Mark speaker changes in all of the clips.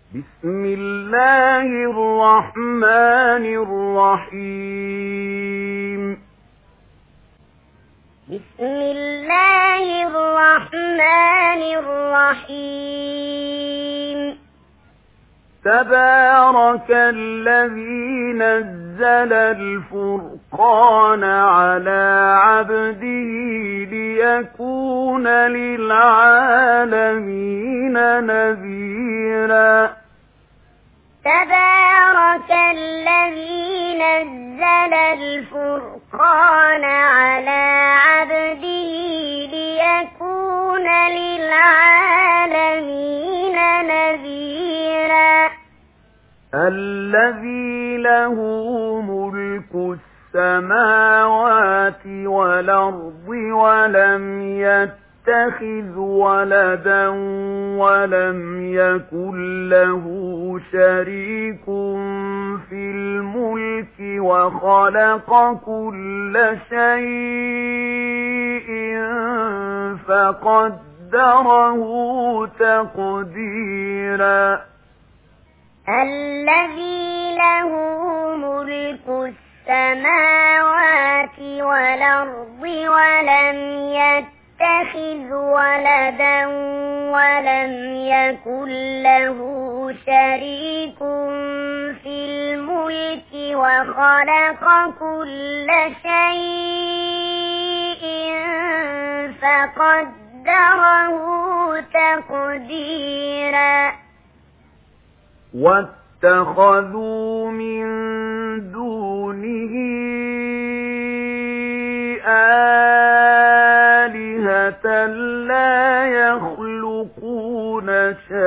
Speaker 1: بسم الله الرحمن الرحيم
Speaker 2: بسم الله الرحمن الرحيم
Speaker 1: تبارك الذي نزل الفرقان على عبده ليكون للعالمين نذيرا
Speaker 2: تبارك الذي نزل الفرقان على عبده ليكون للعالمين نذيرا
Speaker 1: الذي له ملك السماوات والأرض ولم يتخذ ولدا ولم يكن له شريك في الملك وخلق كل شيء فقدره تقديرا
Speaker 2: الذي له ملك السماوات والأرض ولم يتخذ ولدا ولم يكن له شريك في الملك وخلق كل شيء فقدره تقديرا
Speaker 1: واتخذوا من دونه آلهة لا يخلقون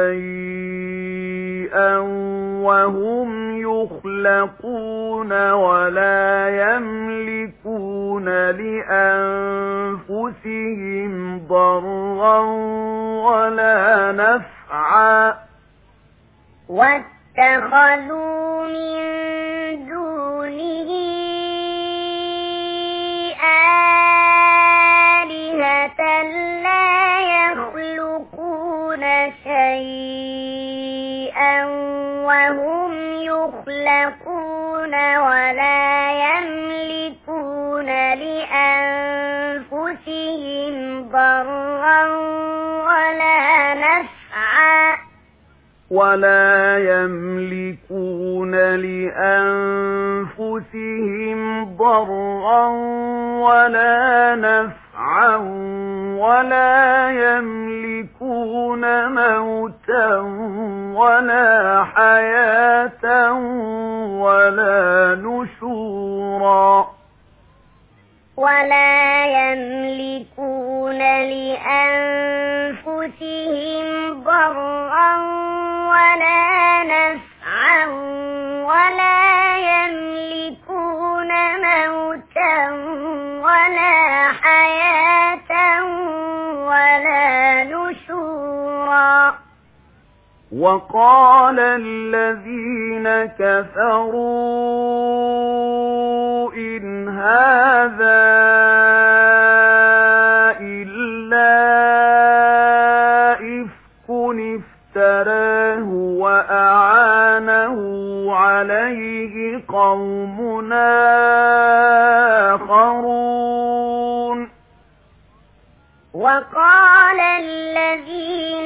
Speaker 1: شيئا وهم يخلقون ولا يملكون لأنفسهم ضرا ولا نفعا
Speaker 2: واتخذوا من دونه آلهة لا يخلقون شيئا وهم يخلقون ولا يملكون لأنفسهم ضرا ولا نفعا
Speaker 1: ولا يملكون لأنفسهم ضرا ولا نفعا ولا يملكون موتا ولا حياة ولا نشورا
Speaker 2: ولا يملكون لأنفسهم ضرا ولا نفعا ولا يملكون موتا ولا حياة ولا نشورا
Speaker 1: وقال الذين كفروا إن هذا إلا إفك افتراه وأعانه عليه قوم آخرون
Speaker 2: وقال الذين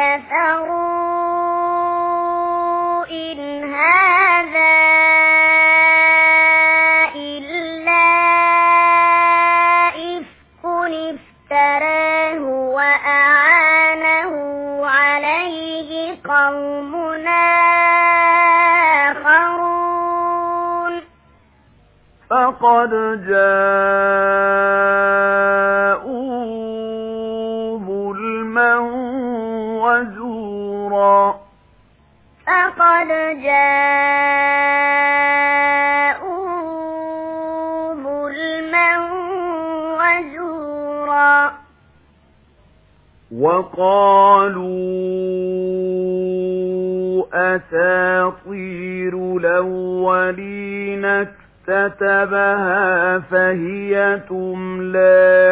Speaker 2: كفروا إن هذا إلا إفك افتراه وأعانه عليه قوم آخرون
Speaker 1: فقد جاءوا ظلما وزورا
Speaker 2: فقد جاءوا ظلما وزورا
Speaker 1: وقالوا أساطير الأولين اكتتبها فهي تملى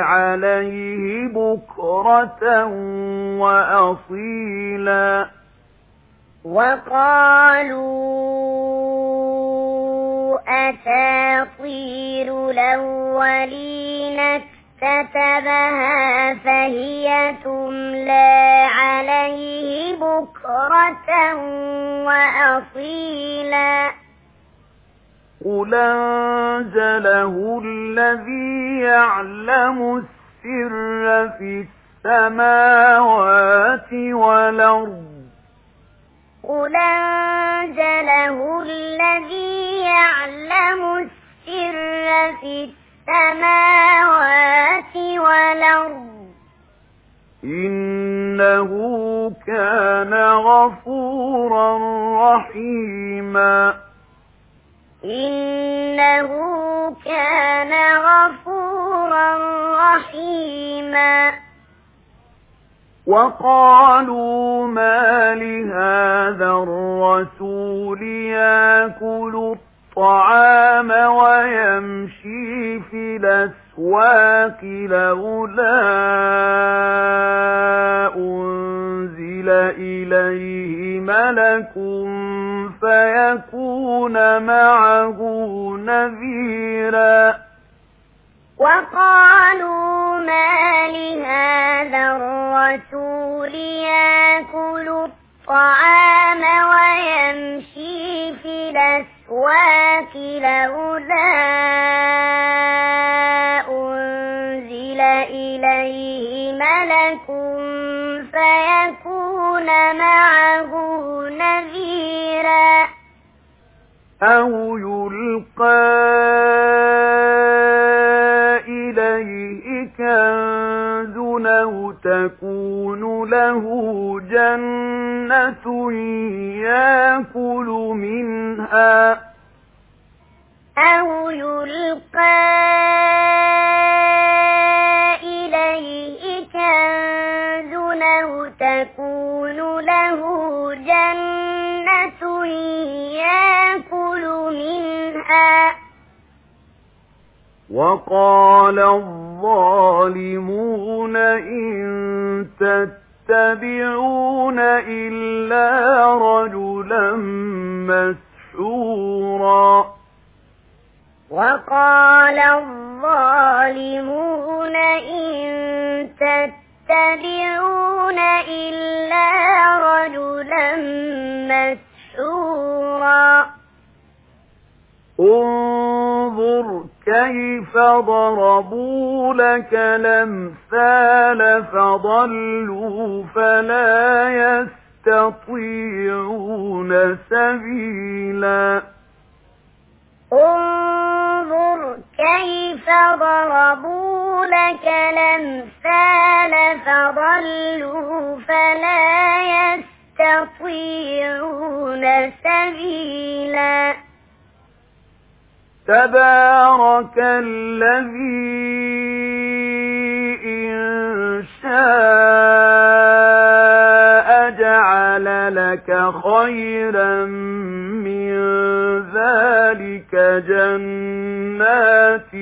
Speaker 1: عليه بكرة وأصيلا
Speaker 2: وقالوا أساطير الأولين اكتتبها فهي تملى عليه بكرة وأصيلا
Speaker 1: قل أنزله الذي يعلم السر في السماوات والأرض
Speaker 2: قل أنزله الذي يعلم السر في السماوات والأرض
Speaker 1: إنه كان غفورا رحيما
Speaker 2: إنه كان غفورا رحيما
Speaker 1: وقالوا ما لهذا الرسول يأكل الطعام ويمشي في الأسواق لولا أنزل إليه ملك فيكون معه نذيرا
Speaker 2: وقالوا ما لهذا الرسول يأكل الطعام ويمشي في الأسواق لولا أنزل إليه ملك فيكون معه نذيرا
Speaker 1: أو يلقى إليه كنز أو تكون له جنة يأكل منها
Speaker 2: أو يلقى إليه كنز أو تكون له جنة يأكل منها
Speaker 1: وقال الظالمون إن تتبعون إلا رجلا مسحورا
Speaker 2: وقال الظالمون إن تتبعون إلا رجلا مسحورا
Speaker 1: انظر كيف ضربوا لك الأمثال فضلوا فلا يستطيعون سبيلا
Speaker 2: انظر كيف ضربوا لك الأمثال فضلوا فلا يستطيعون سبيلا
Speaker 1: تبارك الذي إن شاء جعل لك خيرا من ذلك جنات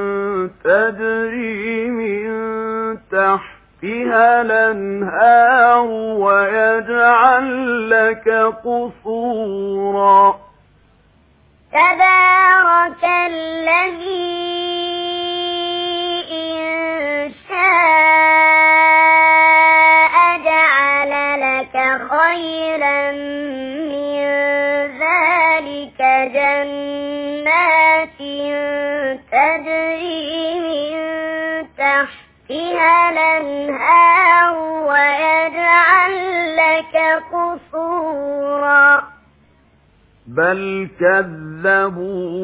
Speaker 1: تجري من تحتها الأنهار ويجعل لك قصورا
Speaker 2: تبارك الذي إن شاء جعل لك خيرا من ذلك جنات تجري من تحتها الأنهار ويجعل لك قصورا
Speaker 1: بل كذبوا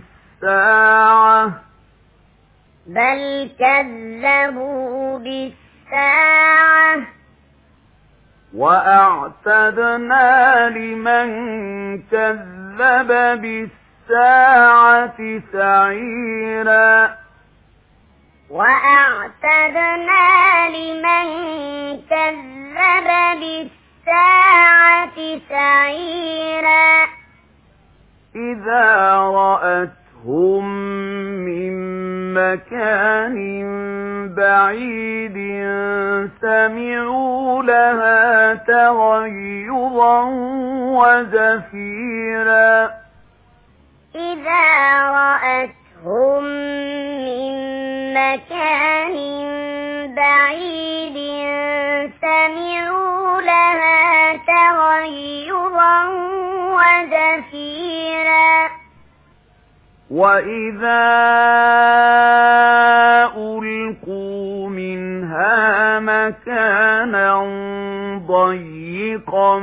Speaker 1: بالساعة وأعتدنا لمن كذب بالساعة سعيرا
Speaker 2: وأعتدنا لمن كذب بالساعة سعيرا
Speaker 1: إذا رأتهم من مكان بعيد سمعوا لها تغيظا وزفيرا
Speaker 2: إذا رأتهم من مكان بعيد سمعوا لها تغيظا وزفيرا
Speaker 1: وإذا ألقوا منها مكانا ضيقا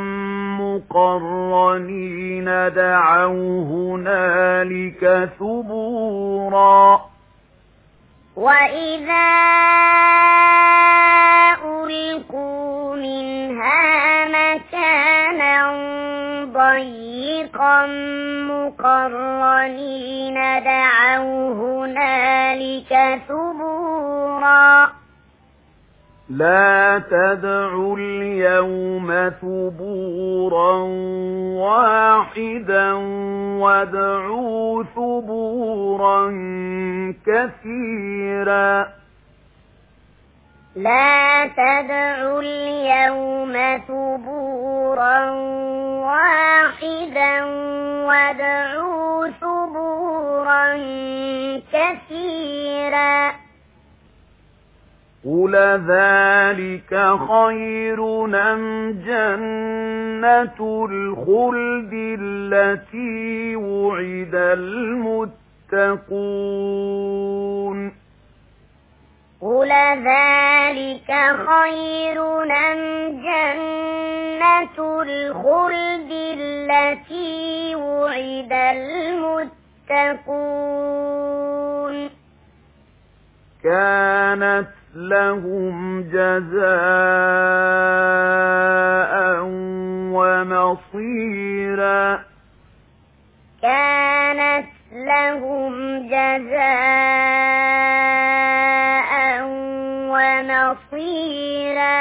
Speaker 1: مقرنين دعوا هنالك ثبورا
Speaker 2: وإذا ألقوا منها مكانا ضيقا مقرنين دعوا هنالك ثبورا
Speaker 1: لا تدعوا اليوم ثبورا واحدا وادعوا ثبورا كثيرا
Speaker 2: لا تدعوا اليوم ثبورا واحدا وادعوا ثبورا كثيرا
Speaker 1: قل ذلك خير أم جنة الخلد التي وعد المتقون
Speaker 2: قل ذلك خير أم جنة الخلد التي وعد المتقون
Speaker 1: كانت لهم جزاء ومصيرا
Speaker 2: كانت لهم جزاء ومصيرا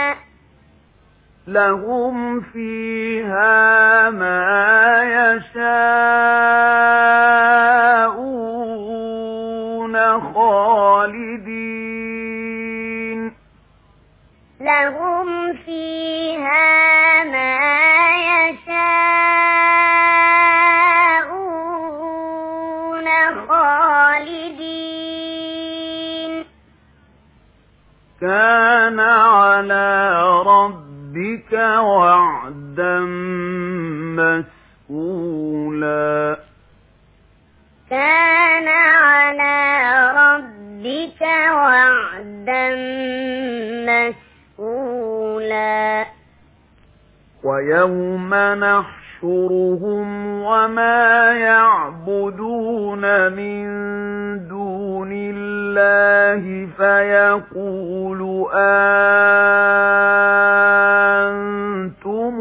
Speaker 1: لهم فيها ما يشاءون خالدين
Speaker 2: لهم فيها ما يشاءون خالدين
Speaker 1: كان على ربك وعدا مسئولا
Speaker 2: كان على ربك وعدا مسئولا
Speaker 1: ويوم نحشرهم وما يعبدون من دون الله فيقول أنتم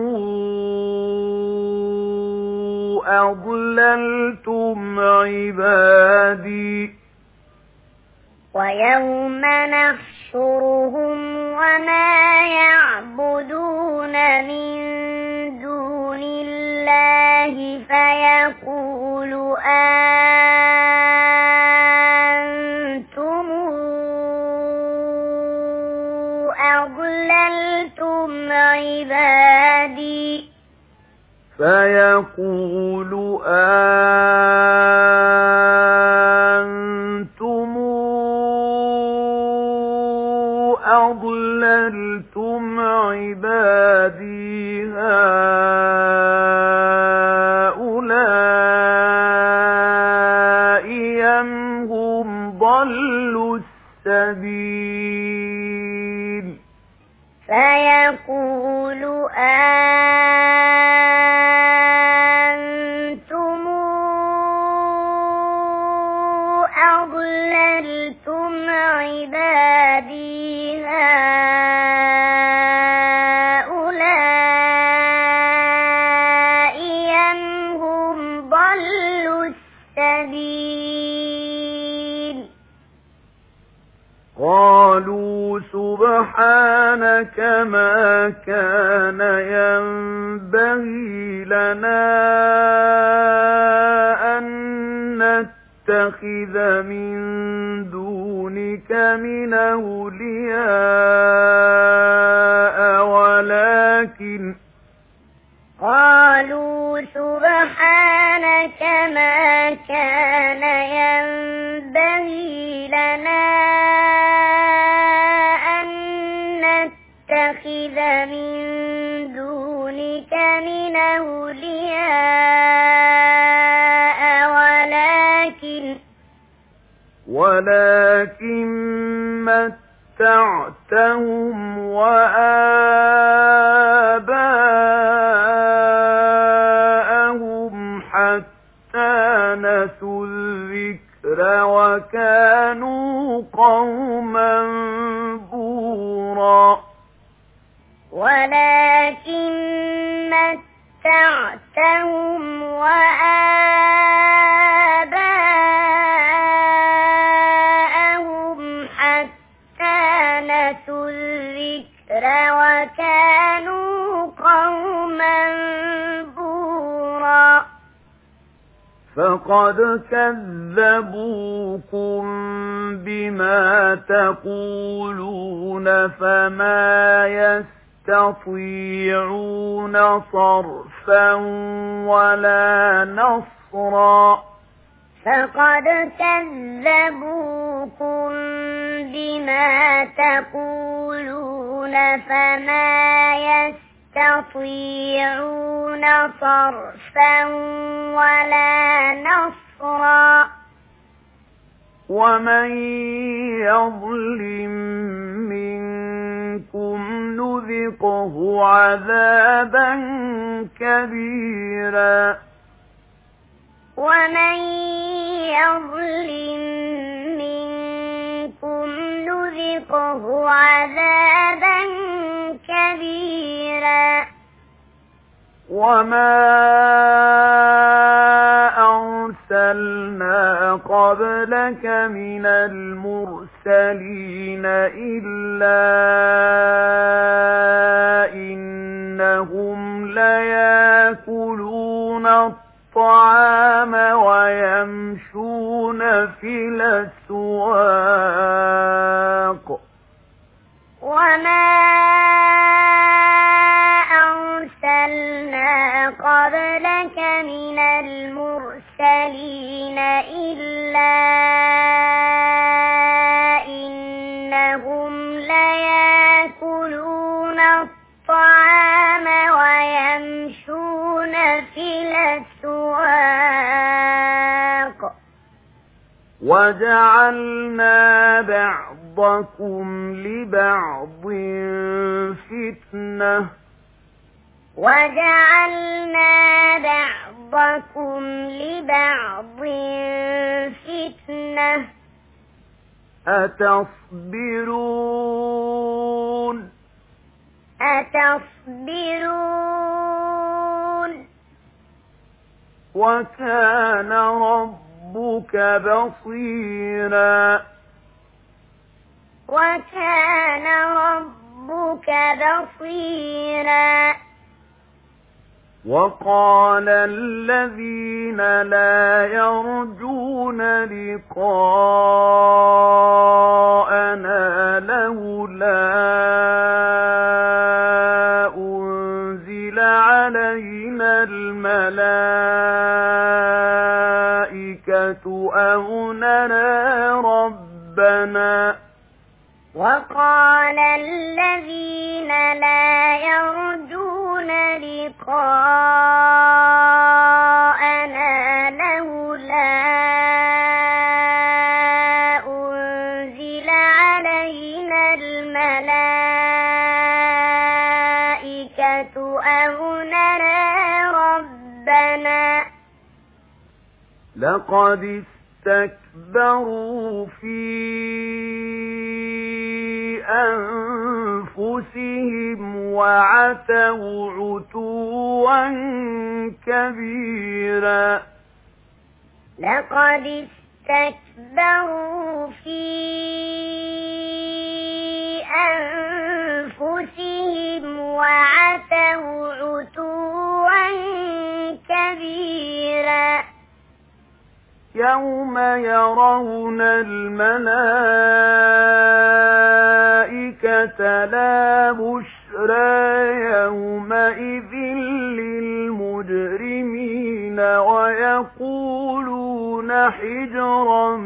Speaker 1: أضللتم عبادي
Speaker 2: ويوم نحشرهم وما يعبدون من دون الله فيقول أنتم أضللتم عبادي
Speaker 1: فيقول أنتم أضللتم عبادي هؤلاء أم هم ضلوا السبيل
Speaker 2: فيقول أنتم أضللتم عبادي هؤلاء أم هم ضلوا السبيل
Speaker 1: قالوا سبحانك ما كان ينبغي لنا أن نتخذ من دونك من أولياء ولكن
Speaker 2: قالوا سبحانك ما كان ينبغي لنا أن نتخذ من دونك من أولياء
Speaker 1: ولكن متعتهم وآباءهم حتى نسوا الذكر وكانوا قوما بورا
Speaker 2: ولكن متعتهم وآباءهم حتى نسوا الذكر وكانوا قوما بورا
Speaker 1: فقد كذبوكم بما تقولون فما يستطيعون صرفا ولا نصرا
Speaker 2: فقد كذبوكم بما تقولون فما يستطيعون صرفا ولا نصرا
Speaker 1: ومن يظلم منكم نذقه عذابا كبيرا
Speaker 2: ومن يظلم منكم نذقه عذابا كبيرا
Speaker 1: وما أرسلنا قبلك من المرسلين إلا إنهم ليأكلون الطعام ويمشون في الأسواق
Speaker 2: وما أرسلنا قبلك من المرسلين إلا إنهم ليأكلون الطعام ويمشون في الأسواق
Speaker 1: وجعلنا بعضكم لبعض فتنة
Speaker 2: وجعلنا بعضكم لبعض فتنة
Speaker 1: أتصبرون وكان ربك بصيرا
Speaker 2: وكان ربك بصيرا
Speaker 1: وقال الذين لا يرجون لقاءنا لولا أنزل علينا الملائكة أو نرى ربنا
Speaker 2: وقال الذين لا يرجون لقاءنا لولا أنزل علينا الملائكة أو نرى ربنا
Speaker 1: لقد استكبروا في أنفسهم وعتوا عتوا كبيرا
Speaker 2: لقد استكبروا في أنفسهم وعتوا عتوا كبيرا
Speaker 1: يوم يرون الملائكة لا بشرى يومئذ للمجرمين ويقولون حجرا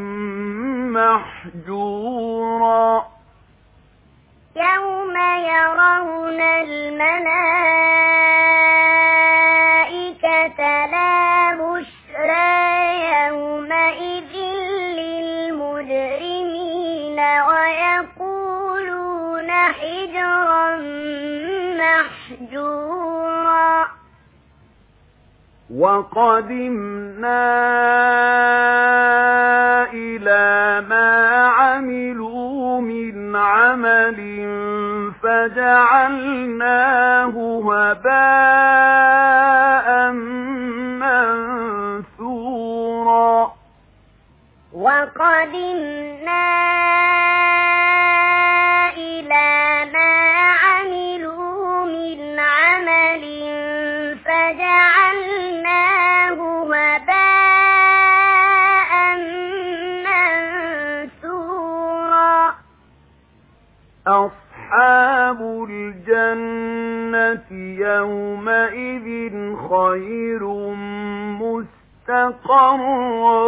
Speaker 1: محجورا
Speaker 2: يوم يرون الملائكة لا بشرى يومئذ للمجرمين ويقولون حجرا محجورا
Speaker 1: وقدمنا إلى ما عملوا من عمل فجعلناه هباء منثورا
Speaker 2: وقدمنا إلى ما عملوا من عمل فجعلناه هباء منثورا
Speaker 1: أصحاب الجنة يومئذ خير مستقرا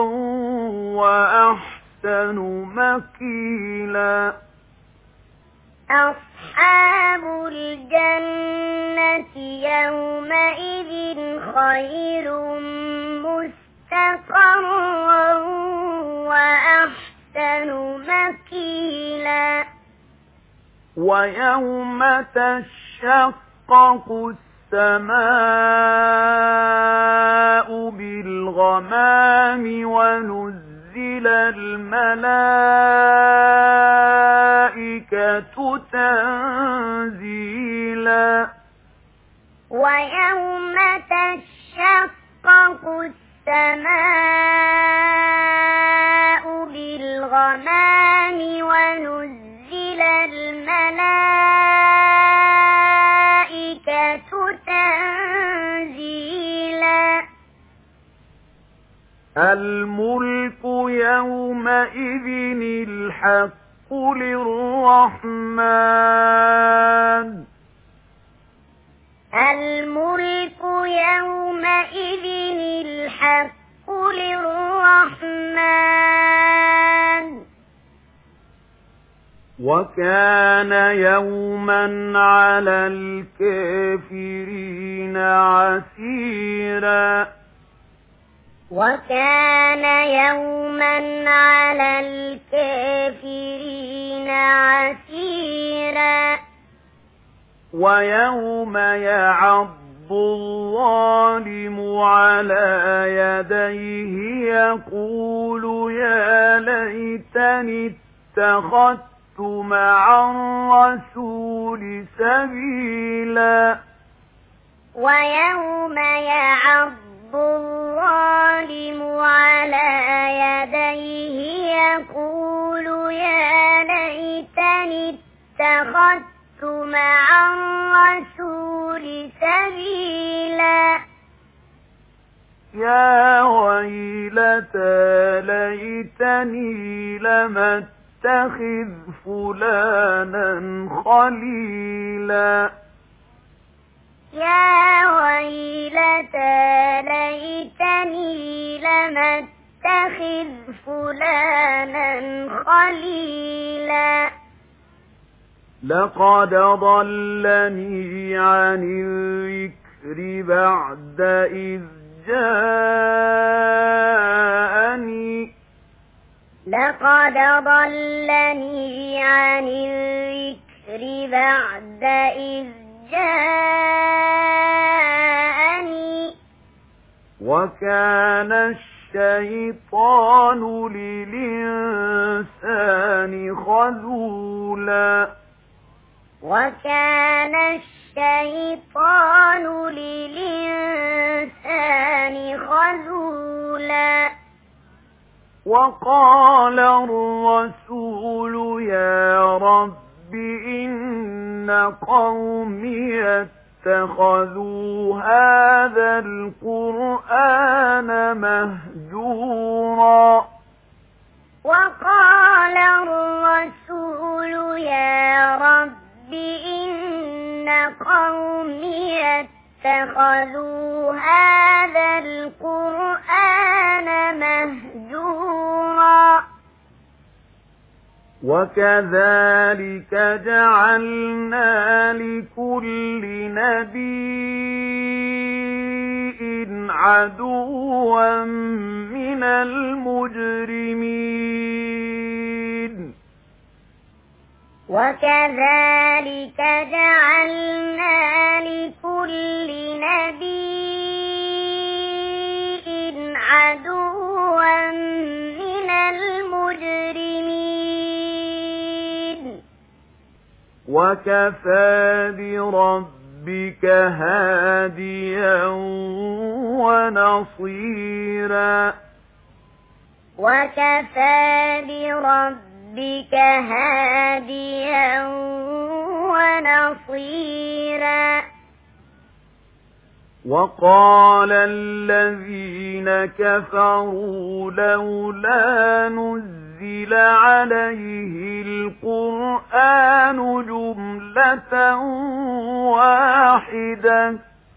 Speaker 1: وأحسن مقيلا
Speaker 2: أصحاب الجنة يومئذ خير مستقرا وأحسن مقيلا
Speaker 1: ويوم تشقق السماء بالغمام ونزل الملائكة تنزيلا
Speaker 2: ويوم تشقق السماء بالغمام ونزل الملائكة تنزيلا
Speaker 1: الملك يومئذ الحق للرحمن
Speaker 2: الملك يومئذ الحق للرحمن
Speaker 1: وكان يوما على الكافرين عسيرا
Speaker 2: وكان يوما على الكافرين عسيرا
Speaker 1: ويوم يعض الظالم على يديه يقول يا ليتني اتخذت مع الرسول سبيلا
Speaker 2: ويوم يعض الظالم على يديه يقول يا ليتني اتخذت مع الرسول سبيلا
Speaker 1: يا ويلتى ليتني لم اتخذ فلانا خليلا
Speaker 2: يا ويلتى ليتني لم اتخذ فلانا خليلا
Speaker 1: لقد ضلني عن الذكر بعد إذ جاءني
Speaker 2: لقد ضلني عن الذكر بعد إذ جاءني
Speaker 1: وكان الشيطان للإنسان خذولا
Speaker 2: وكان الشيطان للإنسان خذولا
Speaker 1: وقال الرسول يا رب إن قومي اتخذوا هذا القرآن مهجورا
Speaker 2: وقال الرسول يا رب إن قومي اتخذوا هذا القرآن مهجورا
Speaker 1: وكذلك جعلنا لكل نبي عدوا من المجرمين
Speaker 2: وكذلك جعلنا لكل نبي عدوا من المجرمين
Speaker 1: وكفى بربك هاديا ونصيرا
Speaker 2: وكفى بربك هاديا ونصيرا
Speaker 1: وقال الذين كفروا لولا نزل عليه القرآن جملة واحدة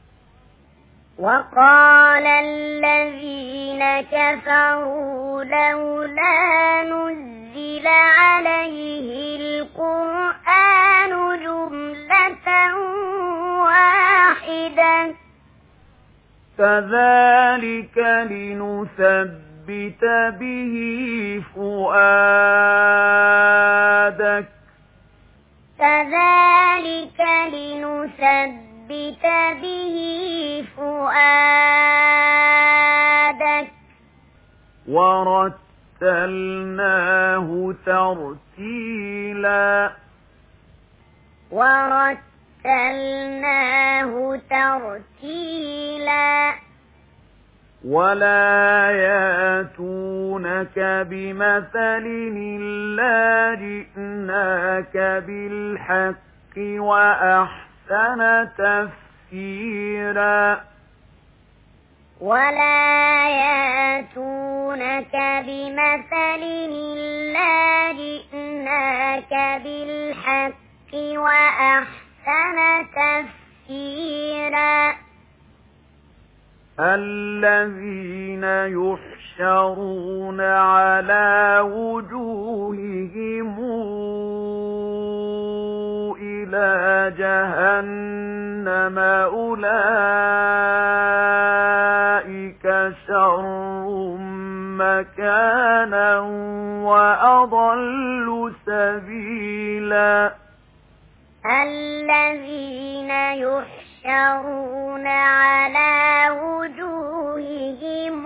Speaker 2: وقال الذين كفروا لولا نزل عليه القرآن جملة واحدة
Speaker 1: كذلك لنثبت به فؤادك
Speaker 2: كذلك لنثبت به فؤادك
Speaker 1: ورتلناه ترتيلا
Speaker 2: ورتلناه ترتيلا
Speaker 1: ولا ياتونك بمثل إلا جئناك بالحق وأحسن تفسيرا
Speaker 2: ولا ياتونك بمثل إلا جئناك بالحق وأحسن تفسيرا
Speaker 1: الذين يحشرون على وجوههم إلى جهنم أولئك شر مكانا وأضل سبيلا
Speaker 2: الذين يحشرون على وجوههم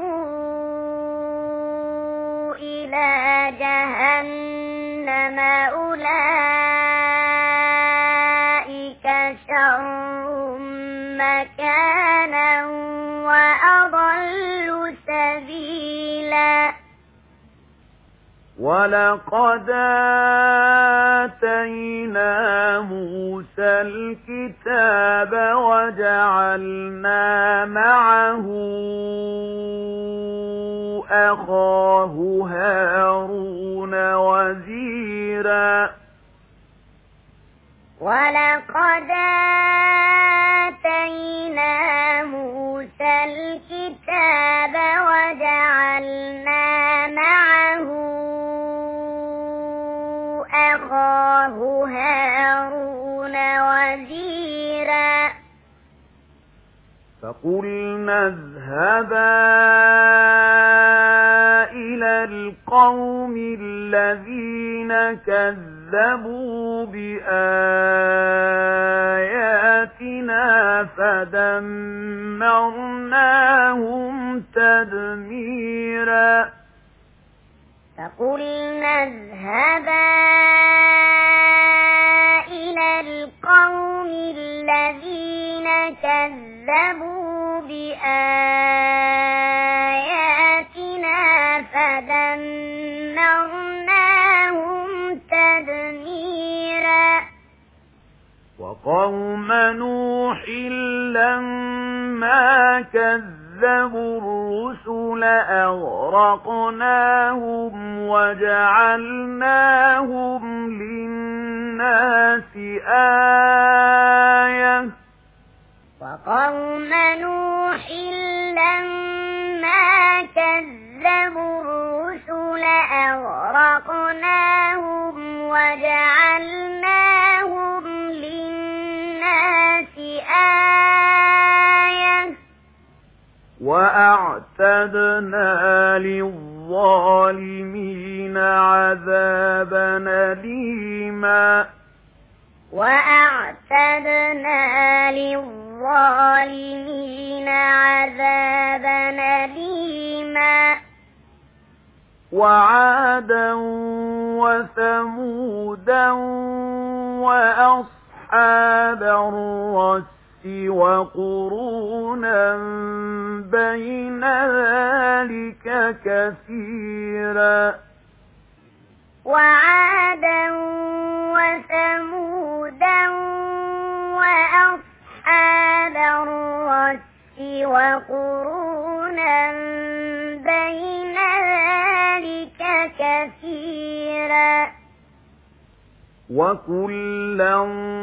Speaker 2: إلى جهنم أولئك شر مكانا وأضل سبيلا
Speaker 1: ولقد آتينا موسى الكتاب وجعلنا معه أخاه هارون وزيرا
Speaker 2: ولقد آتينا موسى الكتاب وجعلنا معه أخاه هارون وزيرا
Speaker 1: فقلنا اذهبا إلى القوم الذين كذبوا بآياتنا فدمرناهم تدميرا
Speaker 2: فقلنا اذهبا إلى القوم الذين كذبوا بآياتنا فدمرناهم تدميرا
Speaker 1: وقوم نوح لما كذبوا الرسل أغرقناهم وجعلناهم للناس آية
Speaker 2: وقوم نوح لما كذبوا الرسل أغرقناهم وجعلناهم للناس آية
Speaker 1: وأعتدنا للظالمين عذابا أليما
Speaker 2: وأعتدنا للظالمين عذابا أليما
Speaker 1: وعادا وثمودا وأصحاب الرس وقرونا بين ذلك كثيرا
Speaker 2: وعادا وثمودا وأصحاب الرس وقرونا بين ذلك كثيرا
Speaker 1: وكلا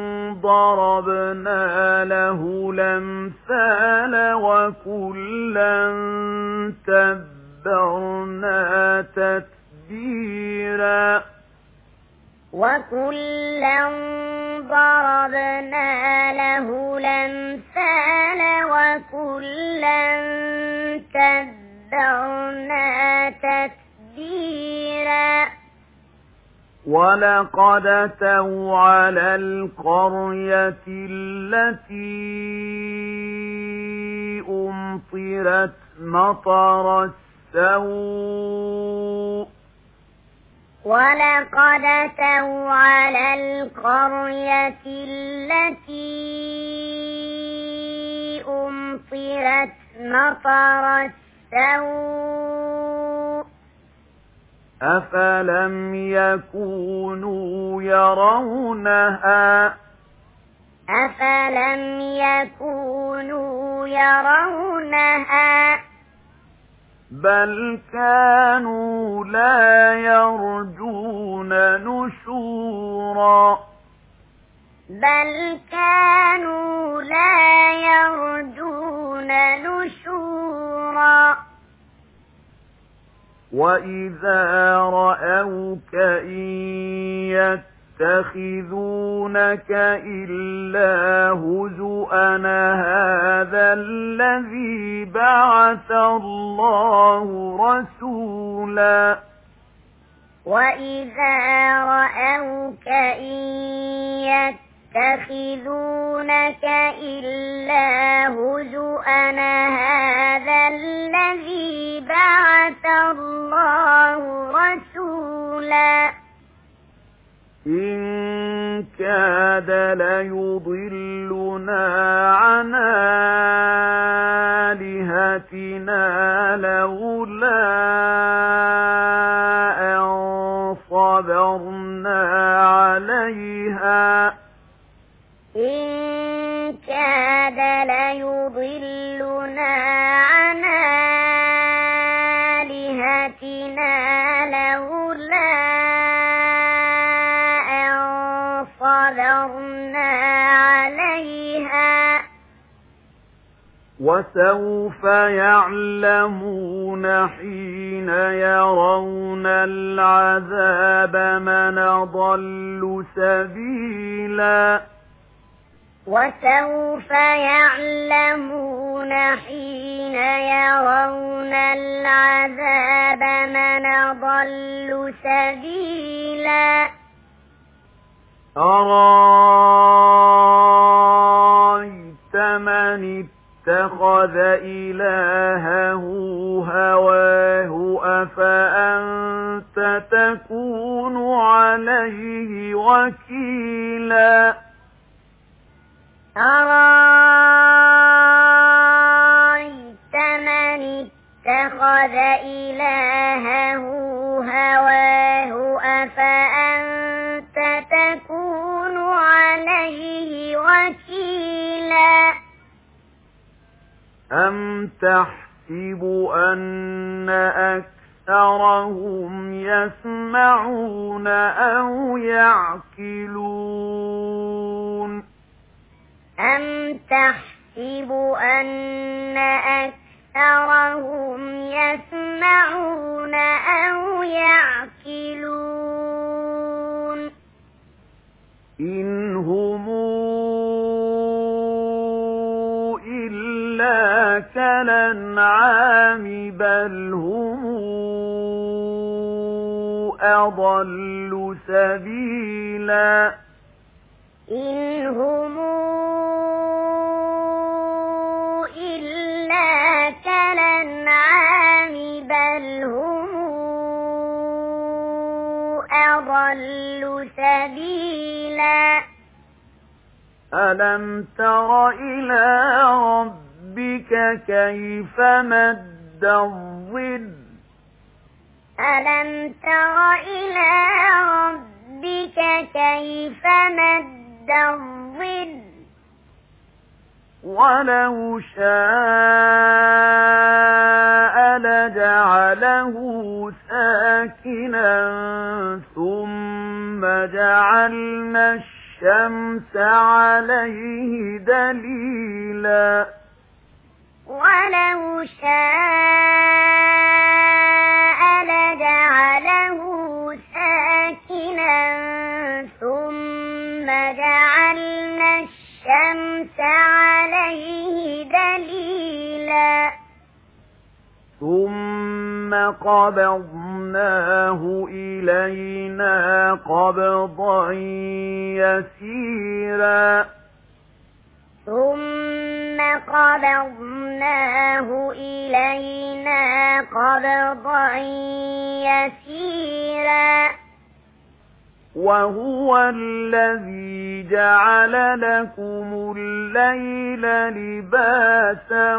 Speaker 1: ضربنا له الأمثال وكلا تبرنا تتبيرا
Speaker 2: وكلا ضربنا له الأمثال وكلا تبرنا تتبيرا
Speaker 1: ولقد أتوا على القرية التي أمطرت مطر السوء
Speaker 2: ولقد أتوا على القرية التي أمطرت مطر السوء
Speaker 1: أفلم يكونوا يرونها
Speaker 2: أفلم يكونوا يرونها
Speaker 1: بل كانوا لا يرجون نشورا
Speaker 2: بل كانوا لا يرجون نشورا
Speaker 1: وإذا رأوك إن يتخذونك إلا هزؤا هذا الذي بعث الله رسولا
Speaker 2: وإذا رأوك إن يتخذونك إلا هزؤا هذا الذي بعث الله رسولا
Speaker 1: إن كاد ليضلنا عن آلهتنا لولا أن صبرنا عليها
Speaker 2: إن كاد ليضلنا عن آلهتنا لولا أن صبرنا عليها
Speaker 1: وسوف يعلمون حين يرون العذاب من ضل سبيلا
Speaker 2: وسوف يعلمون حين يرون العذاب من ضل سبيلا
Speaker 1: أرأيت من اتخذ إلهه هواه أفأنت تكون عليه وكيلا
Speaker 2: أرأيت من اتخذ إلهه هواه أفأنت تكون عليه وكيلا
Speaker 1: أم تحسب أن أكثرهم يسمعون أو يعقلون
Speaker 2: أم تحسب أن أكثرهم يسمعون يعقلون
Speaker 1: إن هم إلا كالأنعام بل هم أضل سبيلا
Speaker 2: إن هم إلا كالأنعام بل هم أضل سبيلا
Speaker 1: ألم تر إلى ربك كيف مد الظل
Speaker 2: ألم تر إلى ربك كيف مد الظل
Speaker 1: ولو شاء لجعله ساكنا ثم جعلنا الشمس عليه دليلا
Speaker 2: ولو شاء لجعله ساكنا ثم جعلنا الشمس عليه دليلا
Speaker 1: ثم قبضناه إلينا قبضا يسيرا
Speaker 2: ثم قبضناه إلينا قبضا يسيرا
Speaker 1: وهو الذي جعل لكم الليل لباسا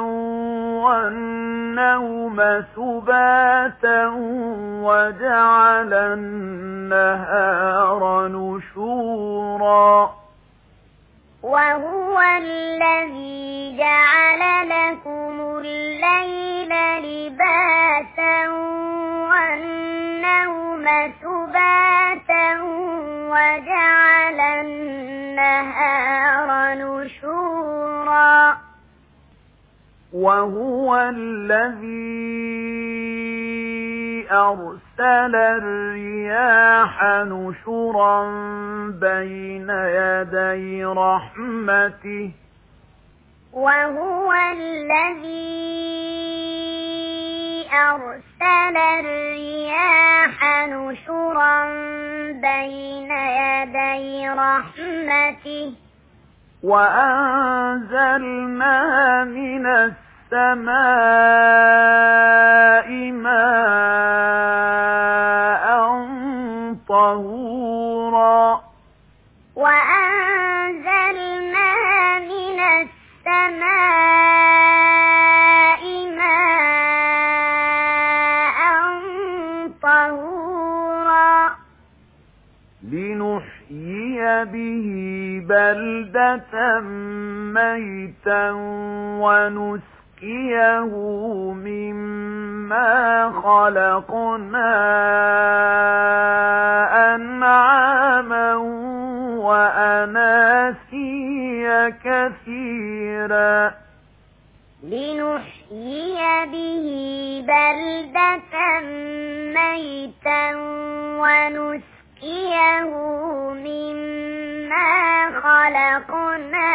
Speaker 1: والنوم سباتا وجعل النهار نشورا
Speaker 2: وهو الذي جعل لكم الليل لباسا والنوم سباتا وجعل النهار نشورا
Speaker 1: وهو الذي أرسل الرياح نشرا بين يدي رحمته
Speaker 2: وهو الذي أرسل الرياح نشرا بين يدي رحمته
Speaker 1: وأنزلنا من السماء ماء طهورا
Speaker 2: وأنزلنا من السماء ماء طهورا
Speaker 1: لنحيي به بلدة ميتا ونسقيه مما خلقنا أنعاما وأناسيا كثيرا
Speaker 2: لنحيي به بلدة ميتا ونسقيه مما خلقنا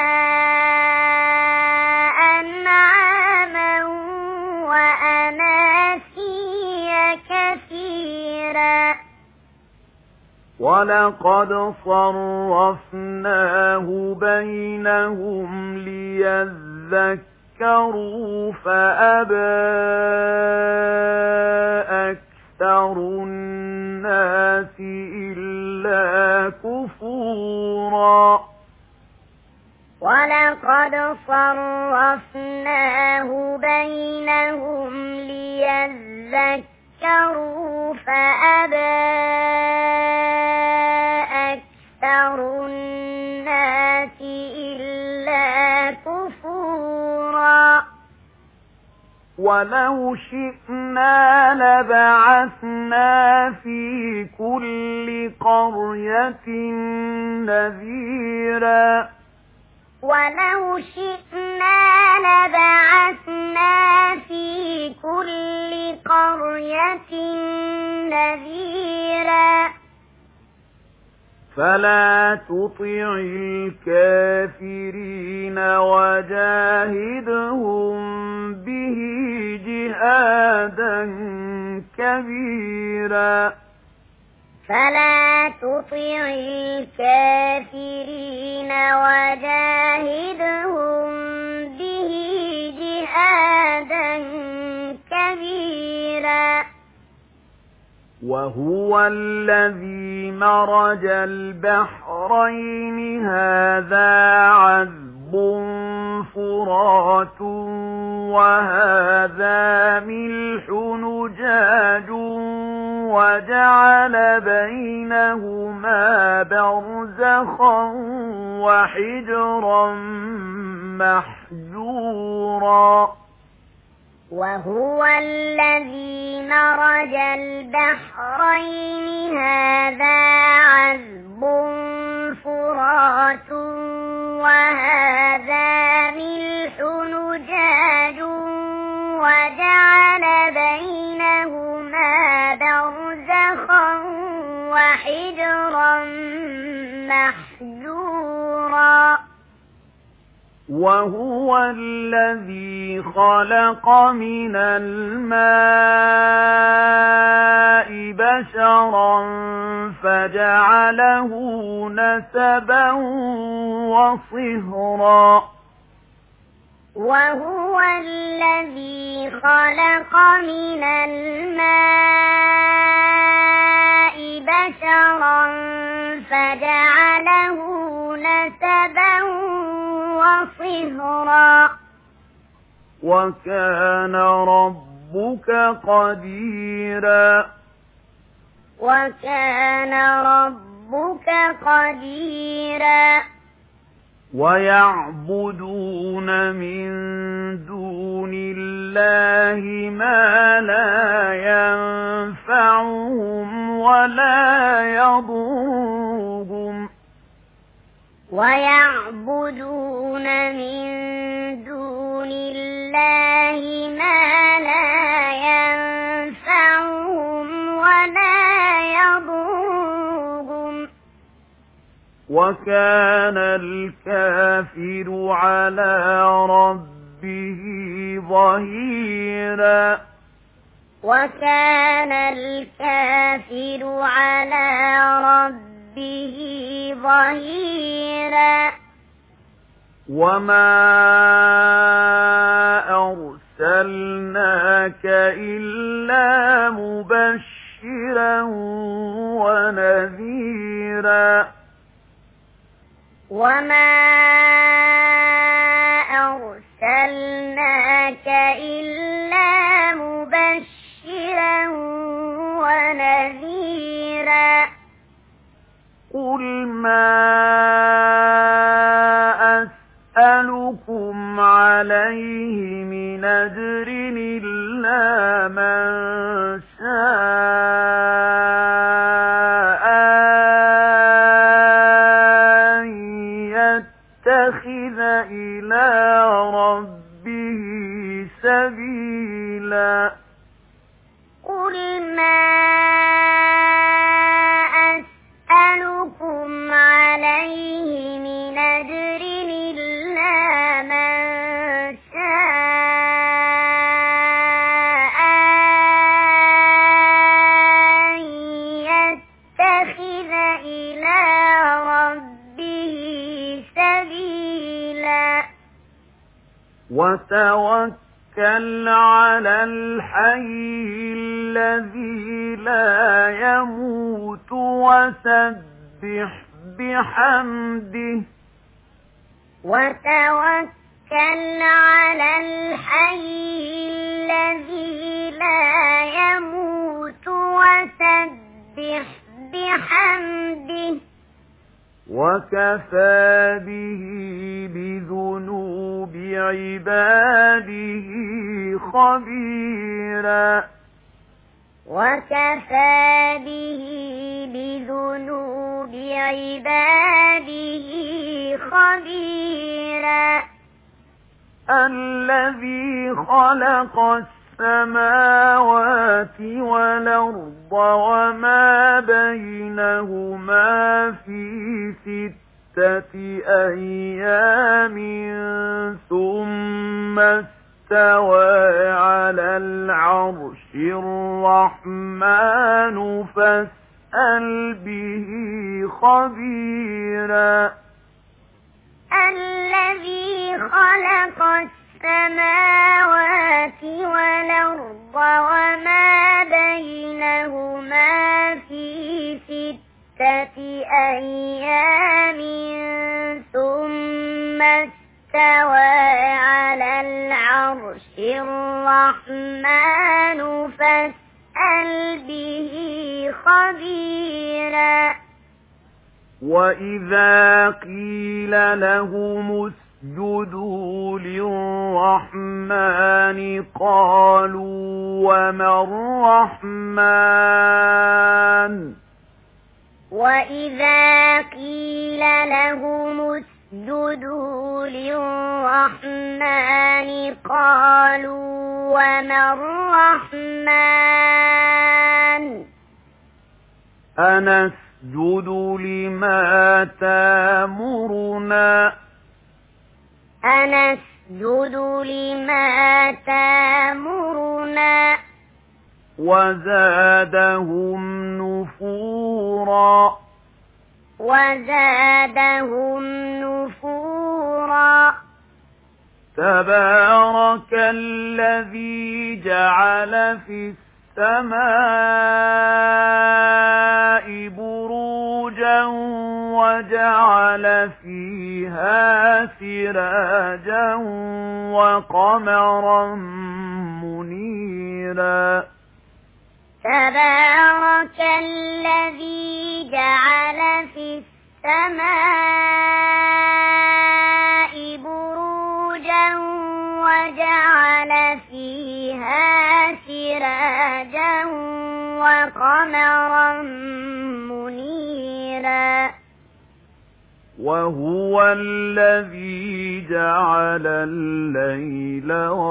Speaker 2: أنعاما وأناسيا كثيرا
Speaker 1: ولقد صرفناه بينهم ليذكروا فأبى أكثر الناس إلا كفورا
Speaker 2: ولقد صرفناه بينهم ليذكروا فأبى أكثر الناس إلا كفورا
Speaker 1: ولو شئنا لبعثنا في كل قرية نذيرا
Speaker 2: ولو شئنا لبعثنا في كل قرية نذيرا
Speaker 1: فلا تطع الكافرين وجاهدهم به جهادا كبيرا
Speaker 2: فلا تطع الكافرين وجاهدهم به جهادا كبيرا
Speaker 1: وهو الذي مرج البحرين هذا عذب فرات وهذا ملح نجاج وجعل بينهما برزخا وحجرا محجورا
Speaker 2: وهو الذي مرج البحرين هذا عذب فرات وهذا ملح نجاج وجعل بينهما برزخا وحجرا محجورا
Speaker 1: وهو الذي خلق من الماء بشرا فجعله نسبا وصهرا
Speaker 2: وهو الذي خلق من الماء بشرا فجعله نسبا وصهرا
Speaker 1: وكان ربك قديرا
Speaker 2: وكان ربك قديرا
Speaker 1: ويعبدون من دون الله ما لا ينفعهم ولا يضرهم
Speaker 2: ويعبدون من دون الله ما لا ينفعهم ولا يضرهم
Speaker 1: وكان الكافر على ربه ظهيرا
Speaker 2: وكان الكافر على ربه ظهيرا
Speaker 1: وما أرسلناك إلا مبشرا ونذيرا
Speaker 2: وما أرسلناك إلا مبشرا ونذيرا
Speaker 1: قل ما أسألكم عليه من أجر إلا من شاء أن يتخذ إلى ربه سبيلا
Speaker 2: قل ما أسألكم عليه من أجر إلا من شاء أن يتخذ إلى ربه سبيلا
Speaker 1: وتوكل على الحي الذي لا يموت وسبح بحمده
Speaker 2: وتوكل على الحي الذي لا يموت وسبح بحمده
Speaker 1: وكفى به بذنوب عباده خبيرا
Speaker 2: وكفى به بذنوب عباده خبيرا
Speaker 1: الذي خلق السماوات والأرض وما بينهما في 6 أيام ثم استوى على العرش الرحمن فاسأل به خبيرا
Speaker 2: الذي خلق السماوات والأرض وما بينهما في 6 أيام ثم استوى على العرش الرحمن فاسأل به خبيرا
Speaker 1: وإذا قيل لهم اسجدوا للرحمن قالوا وما الرحمن
Speaker 2: وإذا قيل لهم اسجدوا للرحمن قالوا وما الرحمن
Speaker 1: أنسجد لما تأمرنا
Speaker 2: أنسجد لما تأمرنا
Speaker 1: وزادهم نفورا تبارك الذي جعل في السماء بروجا وجعل فيها سراجا وقمرا منيرا
Speaker 2: تبارك الذي جعل في السماء بروجا وجعل فيها سراجا وقمرا منيرا
Speaker 1: وهو الذي جعل الليل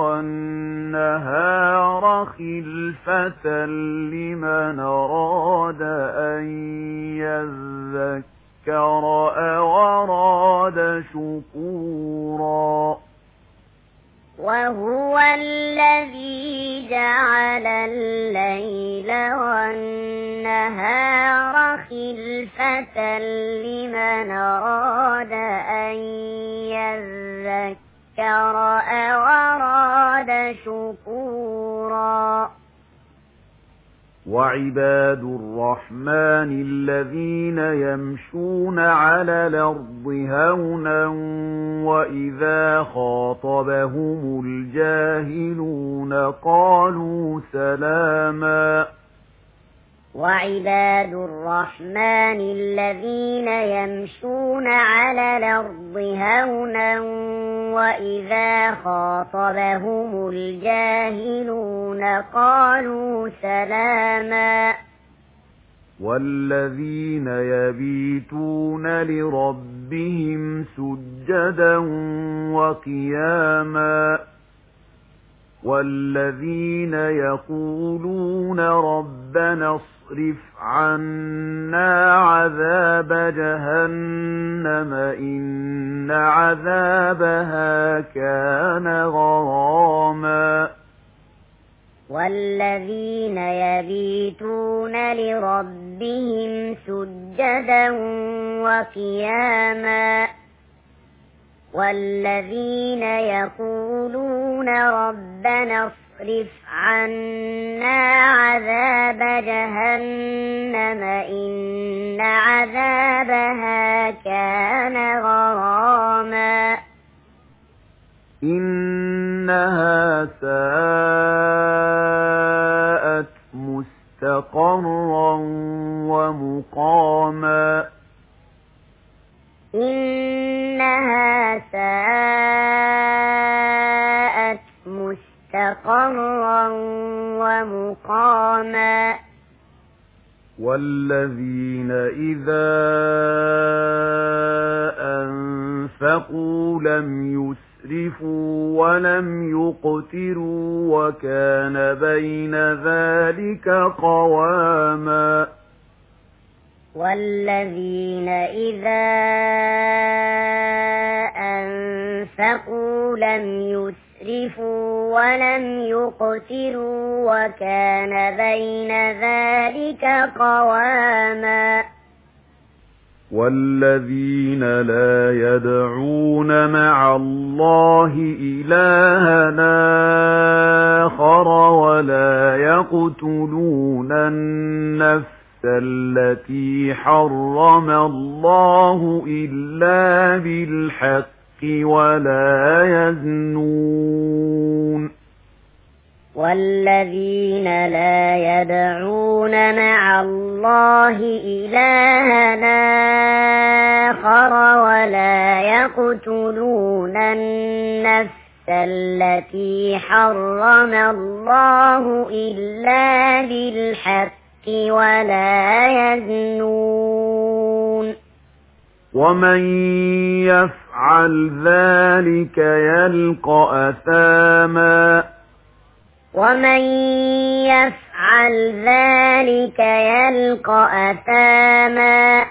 Speaker 1: والنهار خلفة لمن أراد أن يذكر أو أراد شكورا
Speaker 2: وهو الذي جعل الليل والنهار خلفة لمن أراد أن يذكر أو أراد شكورا
Speaker 1: وعباد الرحمن الذين يمشون على الأرض هونا وإذا خاطبهم الجاهلون قالوا سلاما
Speaker 2: وعباد الرحمن الذين يمشون على الأرض هونا وإذا خاطبهم الجاهلون قالوا سلاما
Speaker 1: والذين يبيتون لربهم سجدا وقياما والذين يقولون ربنا اصرف عنا عذاب جهنم إن عذابها كان غراما
Speaker 2: والذين يبيتون لربهم سجدا وقياما والذين يقولون ربنا اصرف عنا عذاب جهنم إن عذابها كان غراما
Speaker 1: إنها ساءت مستقرا ومقاما
Speaker 2: إنها ساءت مستقرا ومقاما
Speaker 1: والذين إذا أنفقوا لم يسرفوا ولم يقتروا وكان بين ذلك قواما
Speaker 2: والذين إذا أنفقوا لم يسرفوا ولم يقتروا وكان بين ذلك قواما
Speaker 1: والذين لا يدعون مع الله إلهًا آخر ولا يقتلون النفس التي حرم الله إلا بالحق ولا يزنون
Speaker 2: والذين لا يدعون مع الله إلهًا آخر ولا يقتلون النفس التي حرم الله إلا بالحق ولا يزنون
Speaker 1: ومن يفعل ذلك يلقى أثاما
Speaker 2: ومن يفعل ذلك يلقى أثاما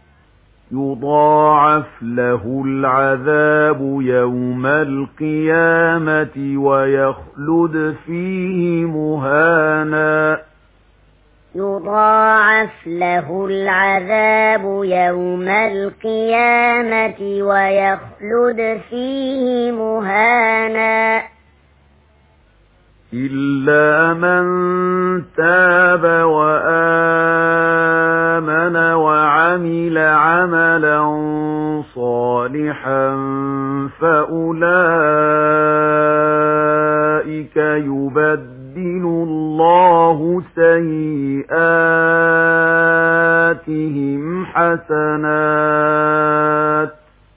Speaker 1: يضاعف له العذاب يوم القيامة ويخلد فيه مهانا
Speaker 2: يضاعف له العذاب يوم القيامة ويخلد فيه مهانا
Speaker 1: إلا من تاب وآمن وعمل عملا صالحا فأولئك يبدل الله سيئاتهم حسنات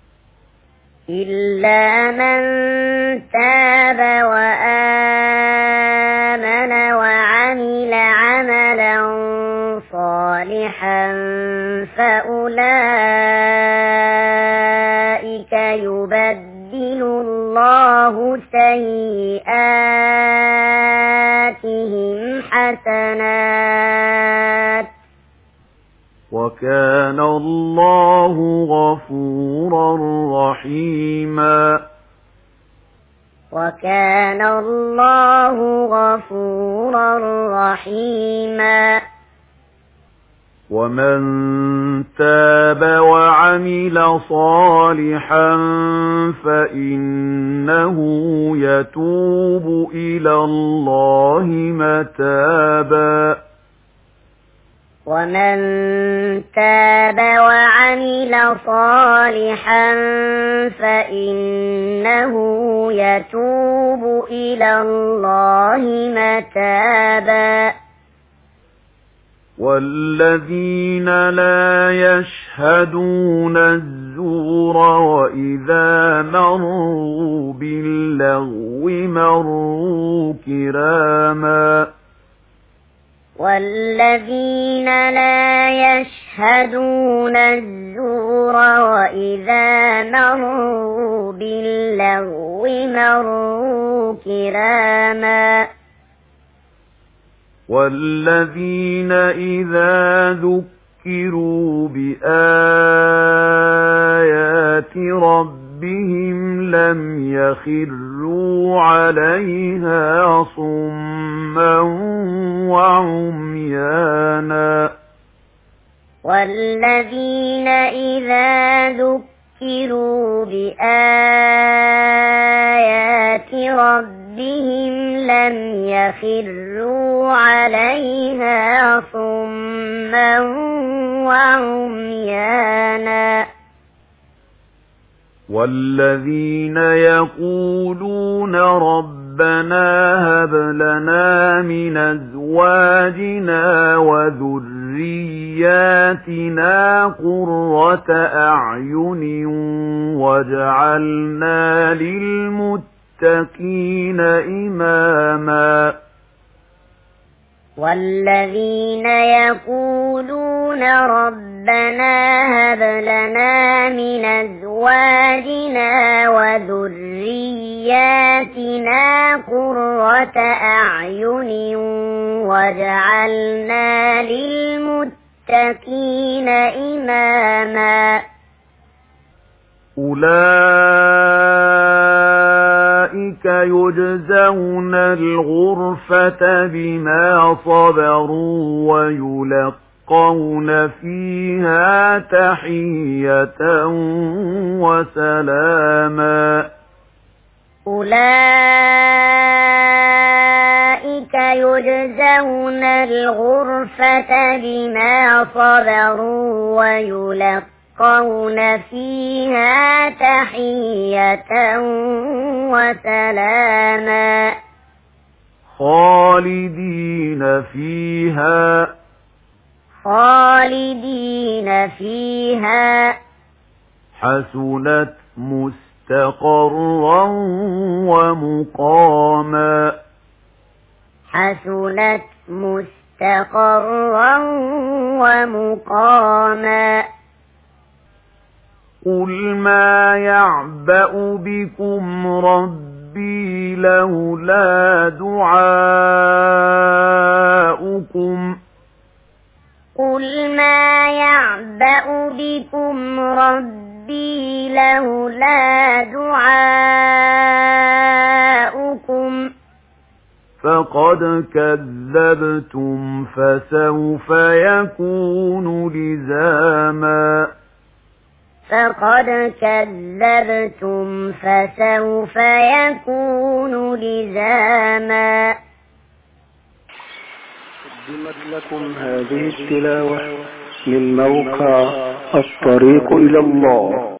Speaker 2: إلا من تاب وآمن وعمل عملا صالحا فأولئك يبدل الله سيئاتهم حسنات
Speaker 1: وكان الله غفورا رحيما
Speaker 2: وكان الله غفورا رحيما
Speaker 1: ومن تاب وعمل صالحا فإنه يتوب إلى الله متابا
Speaker 2: ومن تاب وعمل صالحا فإنه يتوب إلى الله متابا
Speaker 1: والذين لا يشهدون الزور وإذا مروا باللغو مروا كراما
Speaker 2: والذين لا يشهدون الزور وإذا مروا باللغو مروا كراما
Speaker 1: والذين إذا ذكروا بآيات ربهم لم يخروا عليها صما وعميانا
Speaker 2: والذين إذا ذكروا بآيات ربهم لم يخروا عليها صما وعميانا
Speaker 1: والذين يقولون ربنا هب لنا من أزواجنا وذرياتنا قرة أعين واجعلنا للمتقين إماما
Speaker 2: والذين يقولون ربنا هب لنا من أزواجنا وذرياتنا قرة أعين واجعلنا للمتقين إماما
Speaker 1: أولئك يجزون الغرفة بما صبروا ويلقون فيها تحية وسلاما
Speaker 2: أولئك يجزون الغرفة بما صبروا ويلقون فيها تحية وسلاما
Speaker 1: خالدين فيها حسنت مستقرا ومقاما
Speaker 2: حسنت مستقرا ومقاما
Speaker 1: قل ما يعبأ بكم ربي لولا دعاؤكم
Speaker 2: قل ما يعبأ بكم ربي لولا دعاؤكم
Speaker 1: فقد كذبتم فسوف يكون لزاما
Speaker 2: فقد كذبتم فسوف يكون لزاما
Speaker 3: قدمت لكم هذه التلاوة من موقع الطريق إلى الله